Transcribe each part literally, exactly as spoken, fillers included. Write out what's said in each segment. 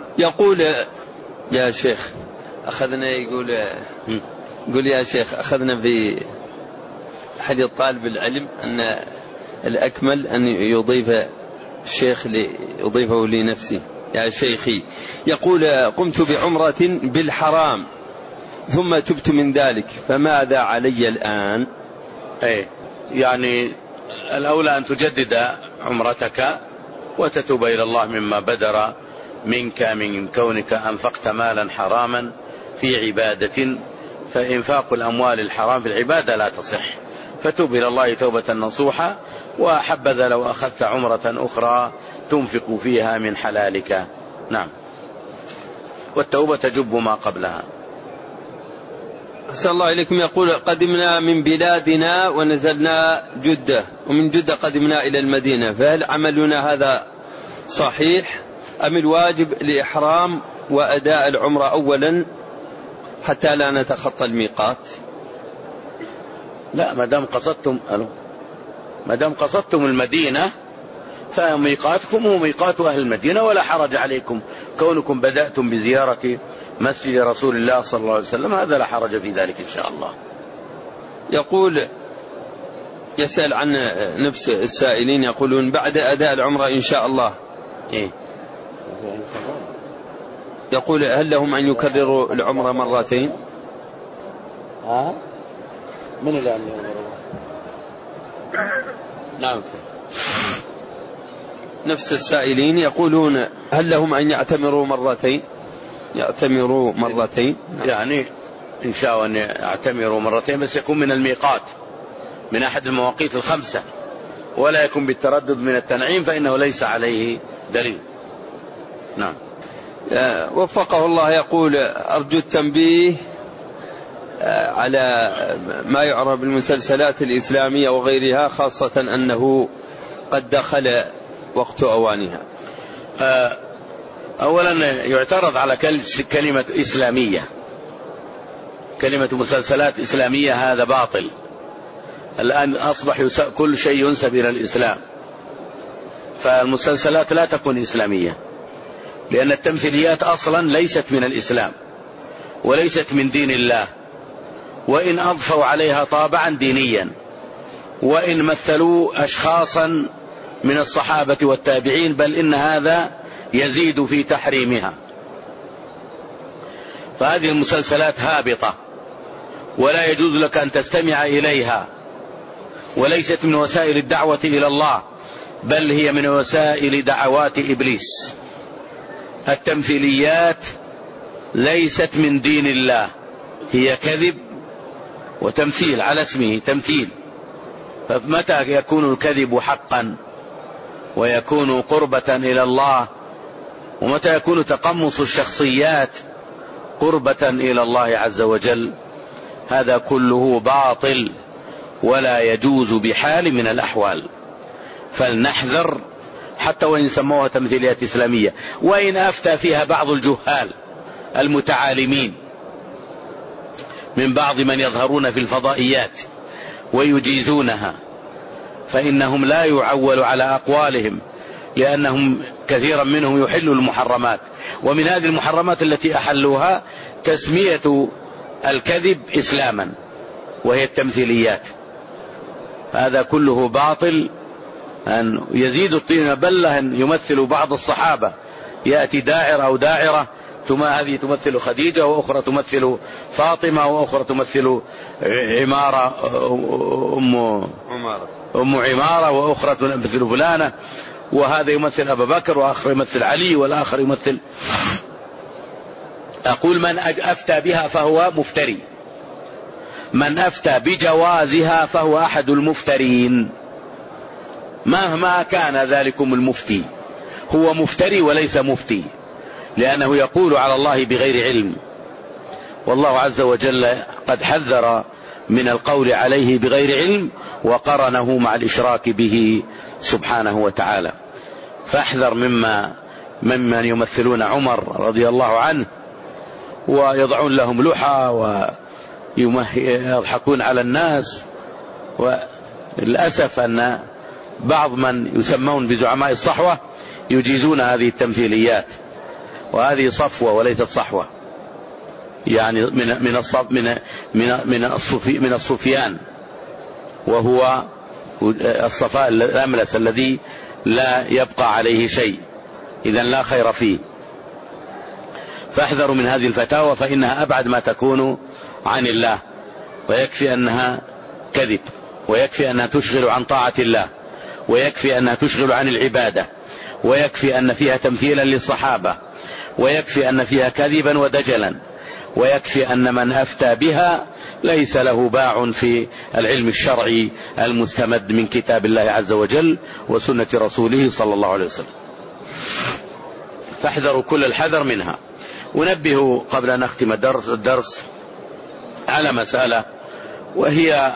يقول يا شيخ أخذنا يقول يقول يا شيخ أخذنا في حديث طالب العلم أن الأكمل أن يضيف الشيخ يضيفه لنفسه يا شيخي. يقول قمت بعمرة بالحرام ثم تبت من ذلك فماذا علي الآن؟ أي يعني الأولى أن تجدد عمرتك وتتوب إلى الله مما بدر منك من كونك أنفقت مالا حراما في عبادة، فإنفاق الأموال الحرام في العبادة لا تصح، فتوب إلى الله توبة نصوحة. وحبذا لو أخذت عمرة أخرى تنفق فيها من حلالك. نعم، والتوبة تجب ما قبلها. أحسن الله إليكم. يقول قدمنا من بلادنا ونزلنا جدة ومن جدة قدمنا إلى المدينة، فهل عملنا هذا صحيح أم الواجب الإحرام وأداء العمرة أولا حتى لا نتخطى الميقات؟ لا، ما دام قصدتم ما دام قصدتم المدينة فميقاتكم هو ميقات أهل المدينة، ولا حرج عليكم كونكم بدأتم بزيارة مسجد رسول الله صلى الله عليه وسلم، هذا لا حرج في ذلك إن شاء الله. يقول يسأل عن نفس السائلين يقولون بعد أداء العمرة إن شاء الله إيه؟ يقول هل لهم أن يكرروا العمرة مرتين؟ ها؟ من الآن نعم. نفس السائلين يقولون هل لهم أن يعتمروا مرتين يعتمروا مرتين يعني إن شاء أن يعتمروا مرتين، بس يكون من الميقات من أحد المواقيت الخمسة، ولا يكون بالتردد من التنعيم فإنه ليس عليه دليل. نعم. وفقه الله. يقول أرجو التنبيه على ما يعرف بالمسلسلات الإسلامية وغيرها، خاصة أنه قد دخل وقت أوانها. أولا يعترض على كلمة إسلامية، كلمة مسلسلات إسلامية هذا باطل. الآن أصبح كل شيء ينسب إلى الإسلام، فالمسلسلات لا تكون إسلامية، لأن التمثيليات أصلا ليست من الإسلام وليست من دين الله، وإن أضفوا عليها طابعا دينيا، وإن مثلوا أشخاصا من الصحابة والتابعين، بل إن هذا يزيد في تحريمها. فهذه المسلسلات هابطة ولا يجوز لك أن تستمع إليها، وليست من وسائل الدعوة إلى الله، بل هي من وسائل دعوات إبليس. التمثيليات ليست من دين الله، هي كذب وتمثيل على اسمه تمثيل. فمتى يكون الكذب حقا ويكون قربة إلى الله، ومتى يكون تقمص الشخصيات قربة إلى الله عز وجل؟ هذا كله باطل ولا يجوز بحال من الأحوال. فلنحذر حتى وإن سموها تمثيليات إسلامية، وإن أفتى فيها بعض الجهال المتعالمين من بعض من يظهرون في الفضائيات ويجيزونها، فإنهم لا يعول على أقوالهم، لأنهم كثيرا منهم يحلوا المحرمات، ومن هذه المحرمات التي أحلوها تسمية الكذب إسلاما وهي التمثيليات. هذا كله باطل. أن يزيد الطين بلة أن يمثل بعض الصحابة، يأتي داعر أو داعرة ثم هذه تمثل خديجة، وأخرى تمثل فاطمة، وأخرى تمثل عمارة أم عمارة, أم عمارة وأخرى تمثل فلانة، وهذا يمثل أبا بكر، وآخر يمثل علي، والآخر يمثل. أقول من أفتى بها فهو مفتري، من أفتى بجوازها فهو أحد المفترين، مهما كان ذلكم المفتي، هو مفتري وليس مفتي، لأنه يقول على الله بغير علم، والله عز وجل قد حذر من القول عليه بغير علم وقرنه مع الإشراك به سبحانه وتعالى. فاحذر مما ممن يمثلون عمر رضي الله عنه ويضعون لهم لحى ويضحكون على الناس. وللأسف أن بعض من يسمون بزعماء الصحوة يجيزون هذه التمثيليات، وهذه صفوة وليست صحوة، يعني من من الصف من من من الصفي من الصفيان، وهو الصفاء الأملس الذي لا يبقى عليه شيء، إذن لا خير فيه. فاحذروا من هذه الفتاوى فإنها أبعد ما تكون عن الله، ويكفي أنها كذب، ويكفي أنها تشغل عن طاعة الله، ويكفي أنها تشغل عن العبادة، ويكفي أن فيها تمثيلا للصحابة، ويكفي أن فيها كذبا ودجلا، ويكفي أن من أفتى بها ليس له باع في العلم الشرعي المستمد من كتاب الله عز وجل وسنة رسوله صلى الله عليه وسلم. فاحذروا كل الحذر منها. ونبه قبل أن نختم الدرس, الدرس على مسألة، وهي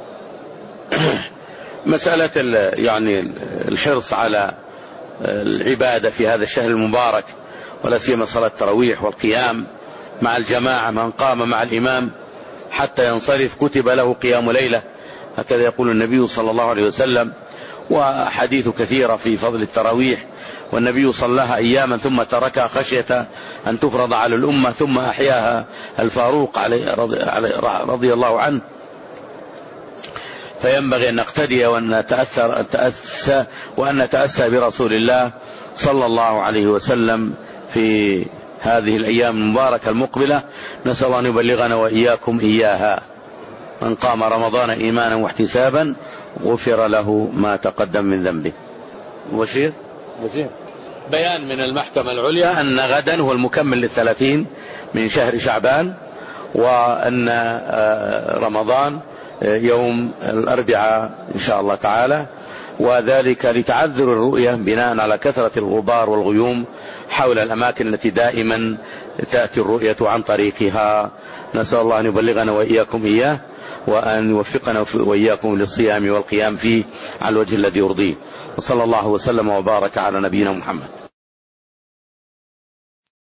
مسألة يعني الحرص على العبادة في هذا الشهر المبارك، ولا سيما صلاة التراويح والقيام مع الجماعة. من قام مع الإمام حتى ينصرف كتب له قيام ليلة، هكذا يقول النبي صلى الله عليه وسلم. وحديث كثيرة في فضل التراويح، والنبي صلاها أياما ثم تركها خشية أن تفرض على الأمة، ثم أحياها الفاروق رضي الله عنه. فينبغي أن نقتدي وأن نتأثر نتأسى وأن نتأسى برسول الله صلى الله عليه وسلم في هذه الأيام المباركة المقبلة. نسأل الله أن يبلغنا وإياكم إياها. من قام رمضان إيمانا واحتسابا غفر له ما تقدم من ذنبه. وشير وشير بيان من المحكمة العليا أن غدا هو المكمل للثلاثين من شهر شعبان، وأن رمضان يوم الأربعاء إن شاء الله تعالى، وذلك لتعذر الرؤية بناء على كثرة الغبار والغيوم حول الأماكن التي دائما تأتي الرؤية عن طريقها. نسأل الله أن يبلغنا وإياكم إياه، وأن يوفقنا وإياكم للصيام والقيام فيه على الوجه الذي يرضيه. وصلى الله وسلم وبارك على نبينا محمد.